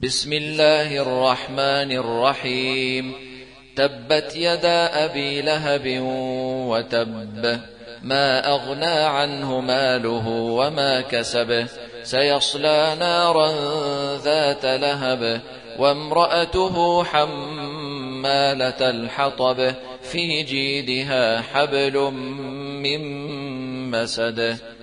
بسم الله الرحمن الرحيم. تبت يدا أبي لهب وتب، ما أغنى عنه ماله وما كسب، سيصلى نارا ذات لهب، وامرأته حمالة الحطب، في جيدها حبل من مسد.